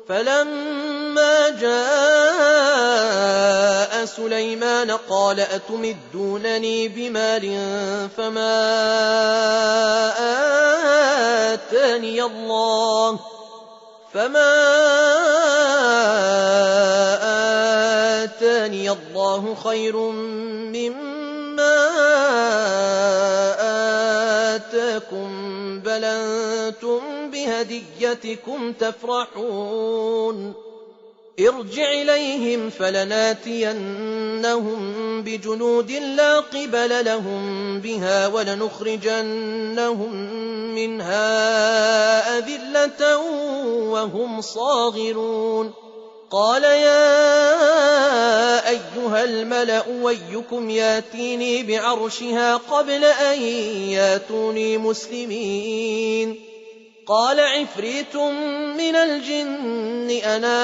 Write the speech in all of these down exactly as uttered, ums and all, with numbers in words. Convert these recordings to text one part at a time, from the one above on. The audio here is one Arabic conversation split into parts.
فلما جاء سليمان قال أتمدونني بمال فما آتاني الله فما آتاني الله خير مما آتاكم بل أنتم بهديتكم تفرحون ارجع إليهم فلناتينهم بجنود لا قبل لهم بها ولنخرجنهم منها أذلة وهم صاغرون قال يا أيها الملأ أيكم ياتيني بعرشها قبل أن ياتوني مسلمين قال عفريت من الجن أنا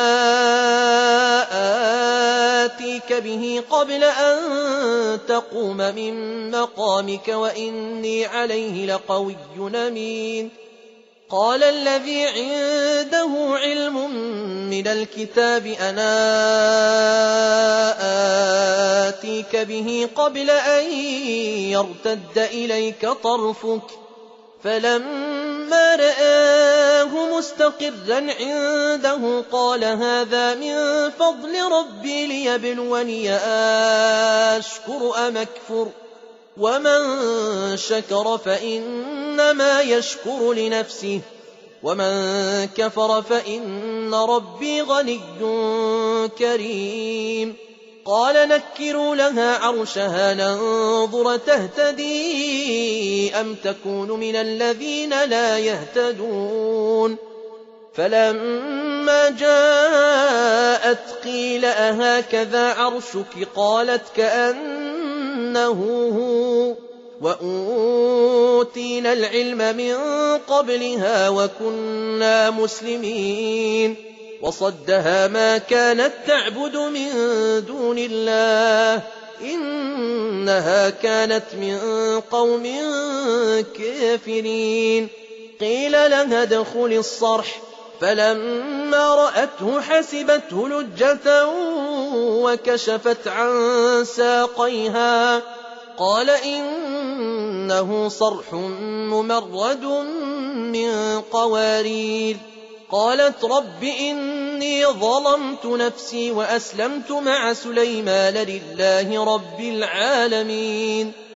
آتيك به قبل أن تقوم من مقامك وإني عليه لقوي أمين قال الذي عنده علم من الكتاب أنا آتيك به قبل أن يرتد إليك طرفك فلما رآه مستقرا عنده قال هذا من فضل ربي ليبلوني أشكر أم أكفر ومن شكر فإنما يشكر لنفسه ومن كفر فإن ربي غني كريم قال نكروا لها عرشها ننظر تهتدي أم تكون من الذين لا يهتدون فلما جاءت قيل أهكذا عرشك قالت كأنه هو وأوتينا العلم من قبلها وكنا مسلمين وصدها ما كانت تعبد من دون الله إنها كانت من قوم كافرين قيل لها ادخل الصرح فلما رأته حسبته لجة وكشفت عن ساقيها قال إنه صرح ممرد من قوارير قالت رب إني ظلمت نفسي وأسلمت مع سليمان لله رب العالمين